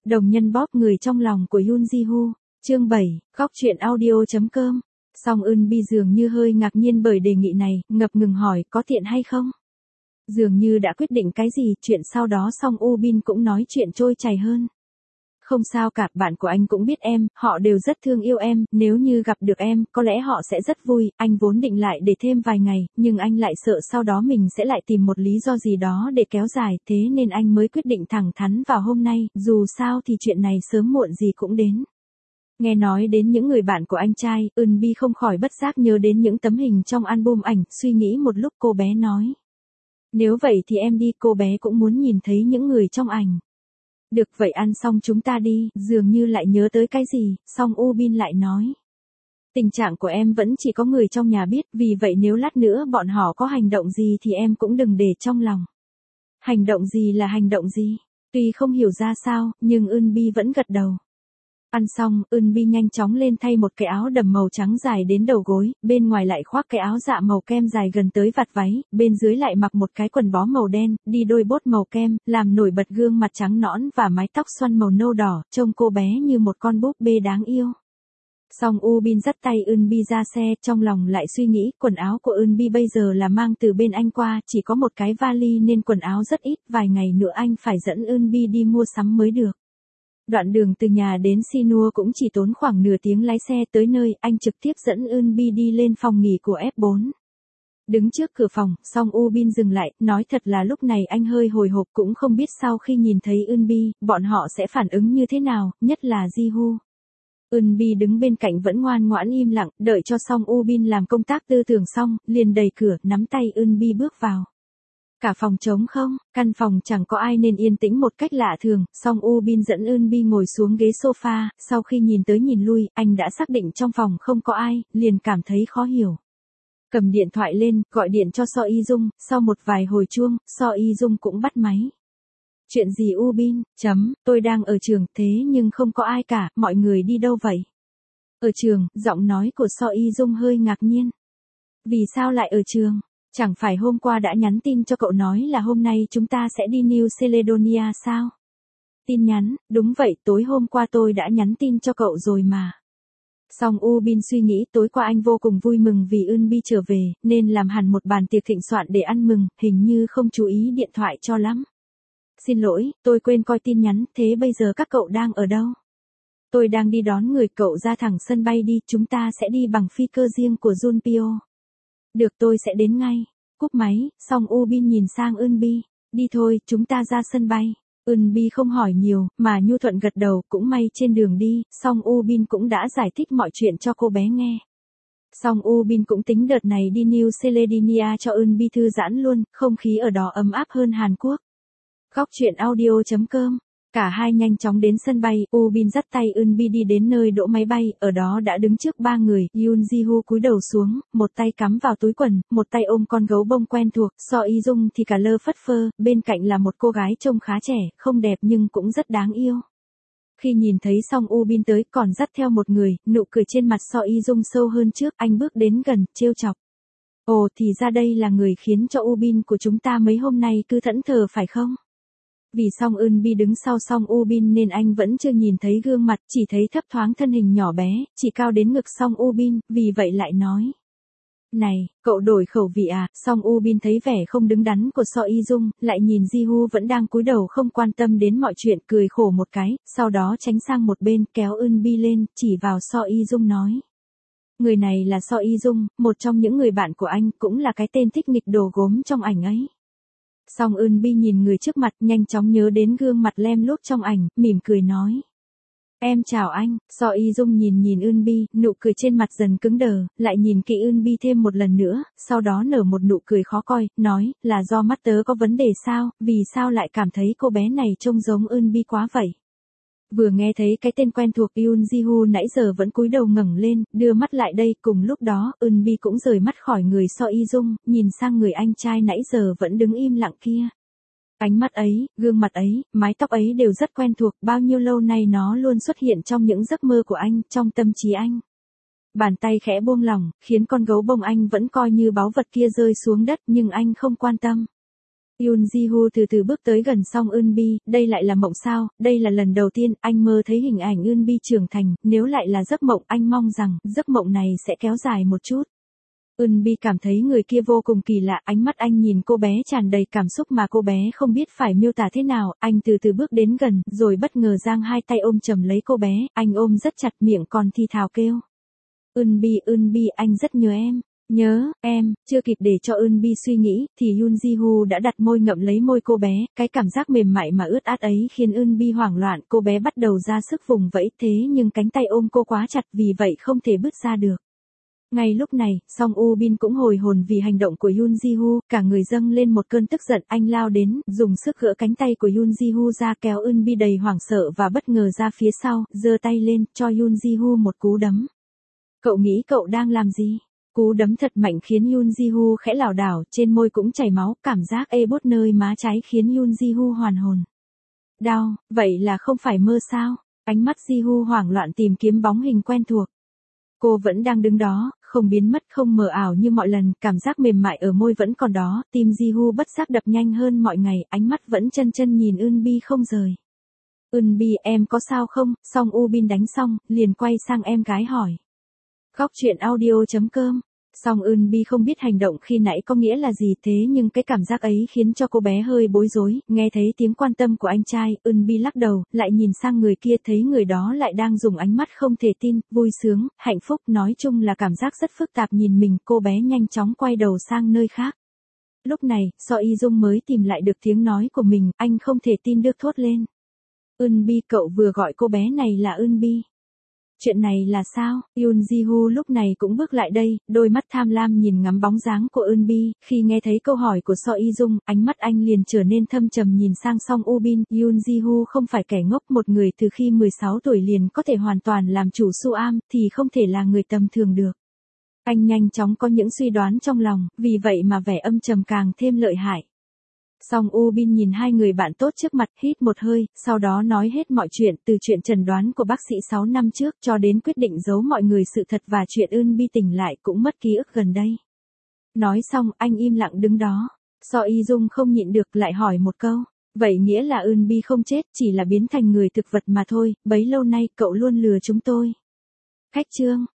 Đồng nhân bóp người trong lòng của Yoon Ji-woo. Chương 7, khóc chuyện audio.com. Song Eun-bi dường như hơi ngạc nhiên bởi đề nghị này, ngập ngừng hỏi có tiện hay không. Dường như đã quyết định cái gì, chuyện sau đó Song U-bin cũng nói chuyện trôi chảy hơn. Không sao cả, bạn của anh cũng biết em, họ đều rất thương yêu em, nếu như gặp được em, có lẽ họ sẽ rất vui, anh vốn định lại để thêm vài ngày, nhưng anh lại sợ sau đó mình sẽ lại tìm một lý do gì đó để kéo dài, thế nên anh mới quyết định thẳng thắn vào hôm nay, dù sao thì chuyện này sớm muộn gì cũng đến. Nghe nói đến những người bạn của anh trai, Eun-bi không khỏi bất giác nhớ đến những tấm hình trong album ảnh, suy nghĩ một lúc cô bé nói. Nếu vậy thì em đi, cô bé cũng muốn nhìn thấy những người trong ảnh. Được vậy ăn xong chúng ta đi, dường như lại nhớ tới cái gì, Song U-bin lại nói. Tình trạng của em vẫn chỉ có người trong nhà biết, vì vậy nếu lát nữa bọn họ có hành động gì thì em cũng đừng để trong lòng. Hành động gì là hành động gì? Tuy không hiểu ra sao, nhưng Eun-bi vẫn gật đầu. Ăn xong, Eun-bi nhanh chóng lên thay một cái áo đầm màu trắng dài đến đầu gối, bên ngoài lại khoác cái áo dạ màu kem dài gần tới vạt váy, bên dưới lại mặc một cái quần bó màu đen, đi đôi bốt màu kem, làm nổi bật gương mặt trắng nõn và mái tóc xoăn màu nâu đỏ, trông cô bé như một con búp bê đáng yêu. Song U-bin dắt tay Eun-bi ra xe, trong lòng lại suy nghĩ, quần áo của Eun-bi bây giờ là mang từ bên anh qua, chỉ có một cái vali nên quần áo rất ít, vài ngày nữa anh phải dẫn Eun-bi đi mua sắm mới được. Đoạn đường từ nhà đến Sinua cũng chỉ tốn khoảng nửa tiếng lái xe, tới nơi, anh trực tiếp dẫn Eun-bi đi lên phòng nghỉ của F4. Đứng trước cửa phòng, Song U-bin dừng lại, nói thật là lúc này anh hơi hồi hộp, cũng không biết sau khi nhìn thấy Eun-bi, bọn họ sẽ phản ứng như thế nào, nhất là Ji-woo. Eun-bi đứng bên cạnh vẫn ngoan ngoãn im lặng, đợi cho Song U-bin làm công tác tư tưởng xong, liền đẩy cửa, nắm tay Eun-bi bước vào. Cả phòng trống không, căn phòng chẳng có ai nên yên tĩnh một cách lạ thường, Song U-bin dẫn Eun-bi ngồi xuống ghế sofa, sau khi nhìn tới nhìn lui, anh đã xác định trong phòng không có ai, liền cảm thấy khó hiểu. Cầm điện thoại lên, gọi điện cho So Y-dung, sau một vài hồi chuông, So Y-dung cũng bắt máy. Chuyện gì U-bin, tôi đang ở trường, thế nhưng không có ai cả, mọi người đi đâu vậy? Ở trường, giọng nói của So Y-dung hơi ngạc nhiên. Vì sao lại ở trường? Chẳng phải hôm qua đã nhắn tin cho cậu nói là hôm nay chúng ta sẽ đi New Caledonia sao? Tin nhắn, đúng vậy, tối hôm qua tôi đã nhắn tin cho cậu rồi mà. Song U-bin suy nghĩ tối qua anh vô cùng vui mừng vì Eun-bi trở về, nên làm hẳn một bàn tiệc thịnh soạn để ăn mừng, hình như không chú ý điện thoại cho lắm. Xin lỗi, tôi quên coi tin nhắn, thế bây giờ các cậu đang ở đâu? Tôi đang đi đón người, cậu ra thẳng sân bay đi, chúng ta sẽ đi bằng phi cơ riêng của Junpyo. Được, tôi sẽ đến ngay. Cúp máy, Song U-bin nhìn sang Eun-bi. Đi thôi, chúng ta ra sân bay. Eun-bi không hỏi nhiều, mà nhu thuận gật đầu, cũng may trên đường đi, Song U-bin cũng đã giải thích mọi chuyện cho cô bé nghe. Song U-bin cũng tính đợt này đi New Caledonia cho Eun-bi thư giãn luôn, không khí ở đó ấm áp hơn Hàn Quốc. Khóc chuyện audio.com. Cả hai nhanh chóng đến sân bay, U-bin dắt tay Eun-bi đi đến nơi đỗ máy bay, ở đó đã đứng trước ba người, Yoon Ji-woo cúi đầu xuống, một tay cắm vào túi quần, một tay ôm con gấu bông quen thuộc, So Y-dung thì cả lơ phất phơ, bên cạnh là một cô gái trông khá trẻ, không đẹp nhưng cũng rất đáng yêu. Khi nhìn thấy Song U-bin tới, còn dắt theo một người, nụ cười trên mặt So Y-dung sâu hơn trước, anh bước đến gần, trêu chọc. Ồ, thì ra đây là người khiến cho U-bin của chúng ta mấy hôm nay cứ thẫn thờ phải không? Vì Song Eun-bi đứng sau Song U-bin nên anh vẫn chưa nhìn thấy gương mặt, chỉ thấy thấp thoáng thân hình nhỏ bé, chỉ cao đến ngực Song U-bin, vì vậy lại nói. Này, cậu đổi khẩu vị à? Song U-bin thấy vẻ không đứng đắn của So Y-dung, lại nhìn Ji-woo vẫn đang cúi đầu không quan tâm đến mọi chuyện, cười khổ một cái, sau đó tránh sang một bên, kéo Eun-bi lên, chỉ vào So Y-dung nói. Người này là So Y-dung, một trong những người bạn của anh, cũng là cái tên thích nghịch đồ gốm trong ảnh ấy. Song Eun-bi nhìn người trước mặt, nhanh chóng nhớ đến gương mặt lem luốc trong ảnh, mỉm cười nói. Em chào anh. So Y-dung nhìn Eun-bi, nụ cười trên mặt dần cứng đờ, lại nhìn kỹ Eun-bi thêm một lần nữa, sau đó nở một nụ cười khó coi, nói, là do mắt tớ có vấn đề sao, vì sao lại cảm thấy cô bé này trông giống Eun-bi quá vậy? Vừa nghe thấy cái tên quen thuộc, Yoon Ji-woo nãy giờ vẫn cúi đầu ngẩng lên, đưa mắt lại đây, cùng lúc đó, Eun-bi cũng rời mắt khỏi người So Y-dung, nhìn sang người anh trai nãy giờ vẫn đứng im lặng kia. Ánh mắt ấy, gương mặt ấy, mái tóc ấy đều rất quen thuộc, bao nhiêu lâu nay nó luôn xuất hiện trong những giấc mơ của anh, trong tâm trí anh. Bàn tay khẽ buông lỏng, khiến con gấu bông anh vẫn coi như báu vật kia rơi xuống đất, nhưng anh không quan tâm. Yoon Ji-woo từ từ bước tới gần Song Eun-bi, đây lại là mộng sao, đây là lần đầu tiên anh mơ thấy hình ảnh Eun-bi trưởng thành, nếu lại là giấc mộng anh mong rằng giấc mộng này sẽ kéo dài một chút. Eun-bi cảm thấy người kia vô cùng kỳ lạ, ánh mắt anh nhìn cô bé tràn đầy cảm xúc mà cô bé không biết phải miêu tả thế nào, anh từ từ bước đến gần, rồi bất ngờ giang hai tay ôm chầm lấy cô bé, anh ôm rất chặt miệng còn thì thào kêu. Eun-bi, anh rất nhớ em. Nhớ, em, chưa kịp để cho Eun-bi suy nghĩ, thì Yoon Ji-woo đã đặt môi ngậm lấy môi cô bé, cái cảm giác mềm mại mà ướt át ấy khiến Eun-bi hoảng loạn, cô bé bắt đầu ra sức vùng vẫy thế nhưng cánh tay ôm cô quá chặt vì vậy không thể bứt ra được. Ngay lúc này, Song U-bin cũng hồi hồn vì hành động của Yoon Ji-woo, cả người dâng lên một cơn tức giận, anh lao đến, dùng sức gỡ cánh tay của Yoon Ji-woo ra kéo Eun-bi đầy hoảng sợ và bất ngờ ra phía sau, giơ tay lên, cho Yoon Ji-woo một cú đấm. Cậu nghĩ cậu đang làm gì? Cú đấm thật mạnh khiến Yoon Ji-woo khẽ lảo đảo, trên môi cũng chảy máu, cảm giác ê buốt nơi má trái khiến Yoon Ji-woo hoàn hồn. Đau, vậy là không phải mơ sao? Ánh mắt Ji-woo hoảng loạn tìm kiếm bóng hình quen thuộc. Cô vẫn đang đứng đó, không biến mất không mờ ảo như mọi lần, cảm giác mềm mại ở môi vẫn còn đó, tim Ji-woo bất giác đập nhanh hơn mọi ngày, ánh mắt vẫn chân nhìn Eun-bi không rời. Eun-bi, em có sao không? Song U-bin đánh xong, liền quay sang em gái hỏi. Khóc chuyện audio.com. Song Eun-bi không biết hành động khi nãy có nghĩa là gì thế nhưng cái cảm giác ấy khiến cho cô bé hơi bối rối, nghe thấy tiếng quan tâm của anh trai, Eun-bi lắc đầu, lại nhìn sang người kia thấy người đó lại đang dùng ánh mắt không thể tin, vui sướng, hạnh phúc, nói chung là cảm giác rất phức tạp nhìn mình, cô bé nhanh chóng quay đầu sang nơi khác. Lúc này, So Y Dung mới tìm lại được tiếng nói của mình, anh không thể tin được thốt lên. Eun-bi, cậu vừa gọi cô bé này là Eun-bi. Chuyện này là sao? Yoon Ji-woo lúc này cũng bước lại đây, đôi mắt tham lam nhìn ngắm bóng dáng của Eun-bi, khi nghe thấy câu hỏi của So Y Dung, ánh mắt anh liền trở nên thâm trầm nhìn sang Song U-bin, Yoon Ji-woo không phải kẻ ngốc, một người từ khi 16 tuổi liền có thể hoàn toàn làm chủ Suam, thì không thể là người tầm thường được. Anh nhanh chóng có những suy đoán trong lòng, vì vậy mà vẻ âm trầm càng thêm lợi hại. Song U-bin nhìn hai người bạn tốt trước mặt, hít một hơi, sau đó nói hết mọi chuyện, từ chuyện chẩn đoán của bác sĩ 6 năm trước, cho đến quyết định giấu mọi người sự thật và chuyện Eun-bi tỉnh lại cũng mất ký ức gần đây. Nói xong, anh im lặng đứng đó. So Y Dung không nhịn được lại hỏi một câu. Vậy nghĩa là Eun-bi không chết, chỉ là biến thành người thực vật mà thôi, bấy lâu nay cậu luôn lừa chúng tôi. Khách chương.